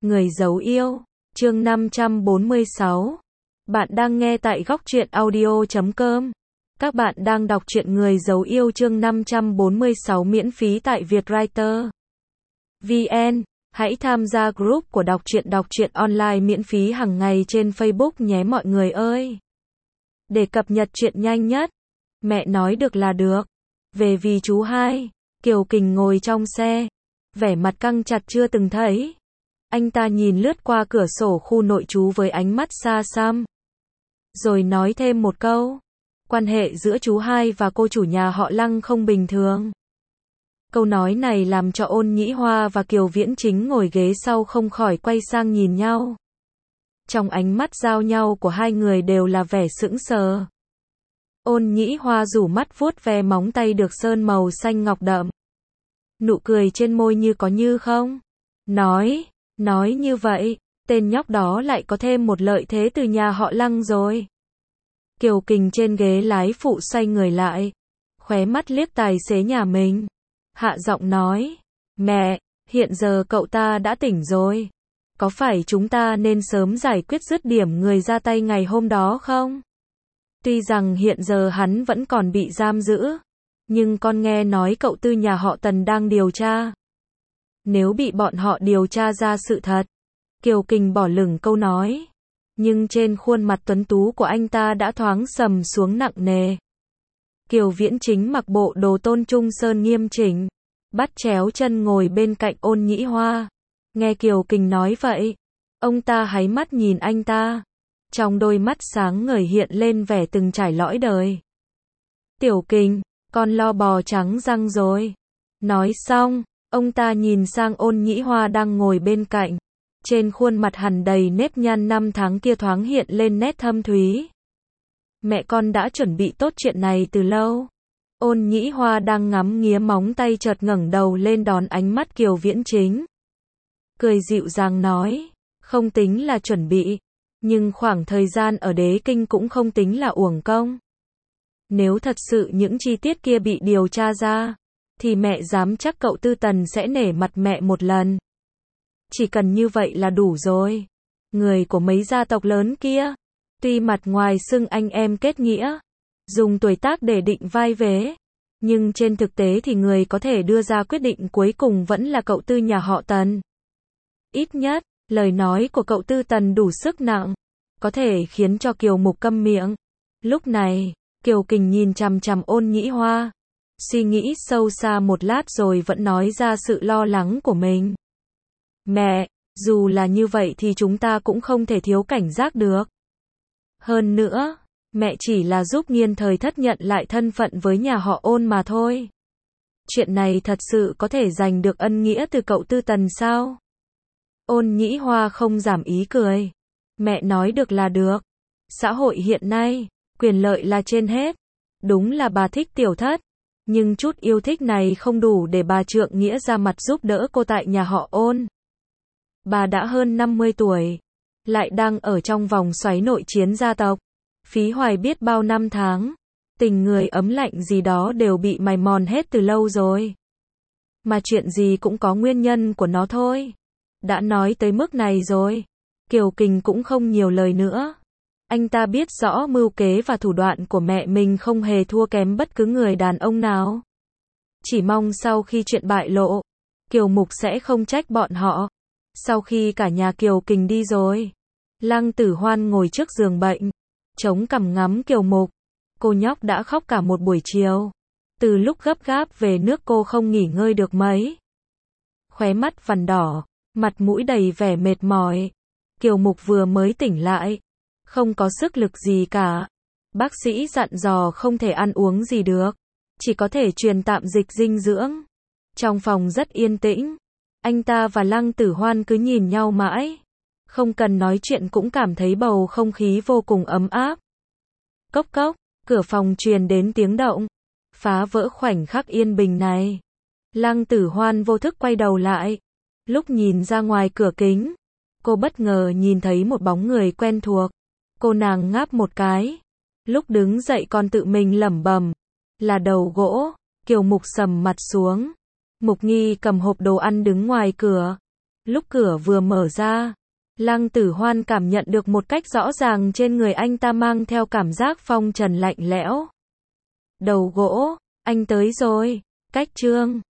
Người giấu yêu, chương 546. Bạn đang nghe tại góc truyện audio.com. Các bạn đang đọc truyện Người giấu yêu chương 546 miễn phí tại Vietwriter VN. Hãy tham gia group của đọc truyện online miễn phí hàng ngày trên Facebook nhé mọi người ơi. Để cập nhật truyện nhanh nhất. Mẹ nói được là được. Về vì chú hai. Kiều Kình ngồi trong xe, vẻ mặt căng chặt chưa từng thấy. Anh ta nhìn lướt qua cửa sổ khu nội trú với ánh mắt xa xăm. Rồi nói thêm một câu. Quan hệ giữa chú hai và cô chủ nhà họ Lăng không bình thường. Câu nói này làm cho Ôn Nhĩ Hoa và Kiều Viễn Chính ngồi ghế sau không khỏi quay sang nhìn nhau. Trong ánh mắt giao nhau của hai người đều là vẻ sững sờ. Ôn Nhĩ Hoa rủ mắt vuốt ve móng tay được sơn màu xanh ngọc đậm. Nụ cười trên môi như có như không. Nói như vậy, tên nhóc đó lại có thêm một lợi thế từ nhà họ Lăng rồi. Kiều Kình trên ghế lái phụ xoay người lại, khóe mắt liếc tài xế nhà mình. Hạ giọng nói, mẹ, hiện giờ cậu ta đã tỉnh rồi. Có phải chúng ta nên sớm giải quyết dứt điểm người ra tay ngày hôm đó không? Tuy rằng hiện giờ hắn vẫn còn bị giam giữ, nhưng con nghe nói cậu Tư nhà họ Tần đang điều tra. Nếu bị bọn họ điều tra ra sự thật, Kiều Kình bỏ lửng câu nói. Nhưng trên khuôn mặt tuấn tú của anh ta đã thoáng sầm xuống nặng nề. Kiều Viễn Chính mặc bộ đồ tôn trung sơn nghiêm chỉnh, bắt chéo chân ngồi bên cạnh Ôn Nhĩ Hoa. Nghe Kiều Kình nói vậy, ông ta háy mắt nhìn anh ta. Trong đôi mắt sáng ngời hiện lên vẻ từng trải lõi đời. Tiểu Kình, con lo bò trắng răng rồi. Nói xong, ông ta nhìn sang Ôn Nhĩ Hoa đang ngồi bên cạnh. Trên khuôn mặt hằn đầy nếp nhăn năm tháng kia thoáng hiện lên nét thâm thúy. Mẹ con đã chuẩn bị tốt chuyện này từ lâu. Ôn Nhĩ Hoa đang ngắm nghía móng tay chợt ngẩng đầu lên đón ánh mắt Kiều Viễn Chính. Cười dịu dàng nói, không tính là chuẩn bị, nhưng khoảng thời gian ở Đế Kinh cũng không tính là uổng công. Nếu thật sự những chi tiết kia bị điều tra ra, thì mẹ dám chắc cậu Tư Tần sẽ nể mặt mẹ một lần. Chỉ cần như vậy là đủ rồi. Người của mấy gia tộc lớn kia, tuy mặt ngoài xưng anh em kết nghĩa, dùng tuổi tác để định vai vế, nhưng trên thực tế thì người có thể đưa ra quyết định cuối cùng vẫn là cậu Tư nhà họ Tần. Ít nhất, lời nói của cậu Tư Tần đủ sức nặng, có thể khiến cho Kiều Mục câm miệng. Lúc này, Kiều Kình nhìn chằm chằm Ôn Nhĩ Hoa, suy nghĩ sâu xa một lát rồi vẫn nói ra sự lo lắng của mình. Mẹ, dù là như vậy thì chúng ta cũng không thể thiếu cảnh giác được. Hơn nữa, mẹ chỉ là giúp Nghiên Thời Thất nhận lại thân phận với nhà họ Ôn mà thôi. Chuyện này thật sự có thể giành được ân nghĩa từ cậu Tư Tần sao? Ôn Nhĩ Hoa không giảm ý cười. Mẹ nói được là được. Xã hội hiện nay, quyền lợi là trên hết. Đúng là bà thích Tiểu Thất, nhưng chút yêu thích này không đủ để bà trượng nghĩa ra mặt giúp đỡ cô tại nhà họ Ôn. Bà đã hơn 50 tuổi, lại đang ở trong vòng xoáy nội chiến gia tộc, phí hoài biết bao năm tháng, tình người ấm lạnh gì đó đều bị mài mòn hết từ lâu rồi. Mà chuyện gì cũng có nguyên nhân của nó thôi. Đã nói tới mức này rồi, Kiều Kình cũng không nhiều lời nữa. Anh ta biết rõ mưu kế và thủ đoạn của mẹ mình không hề thua kém bất cứ người đàn ông nào. Chỉ mong sau khi chuyện bại lộ, Kiều Mục sẽ không trách bọn họ. Sau khi cả nhà Kiều Kình đi rồi, Lăng Tử Hoan ngồi trước giường bệnh, chống cằm ngắm Kiều Mục. Cô nhóc đã khóc cả một buổi chiều. Từ lúc gấp gáp về nước cô không nghỉ ngơi được mấy. Khóe mắt vằn đỏ, mặt mũi đầy vẻ mệt mỏi. Kiều Mục vừa mới tỉnh lại, không có sức lực gì cả. Bác sĩ dặn dò không thể ăn uống gì được, chỉ có thể truyền tạm dịch dinh dưỡng. Trong phòng rất yên tĩnh. Anh ta và Lăng Tử Hoan cứ nhìn nhau mãi. Không cần nói chuyện cũng cảm thấy bầu không khí vô cùng ấm áp. Cốc cốc, cửa phòng truyền đến tiếng động, phá vỡ khoảnh khắc yên bình này. Lăng Tử Hoan vô thức quay đầu lại. Lúc nhìn ra ngoài cửa kính, cô bất ngờ nhìn thấy một bóng người quen thuộc. Cô nàng ngáp một cái. Lúc đứng dậy còn tự mình lẩm bẩm, là Đầu Gỗ. Kiều Mục sầm mặt xuống. Mục Nghi cầm hộp đồ ăn đứng ngoài cửa. Lúc cửa vừa mở ra, Lăng Tử Hoan cảm nhận được một cách rõ ràng trên người anh ta mang theo cảm giác phong trần lạnh lẽo. Đầu gỗ, anh tới rồi. Cách chương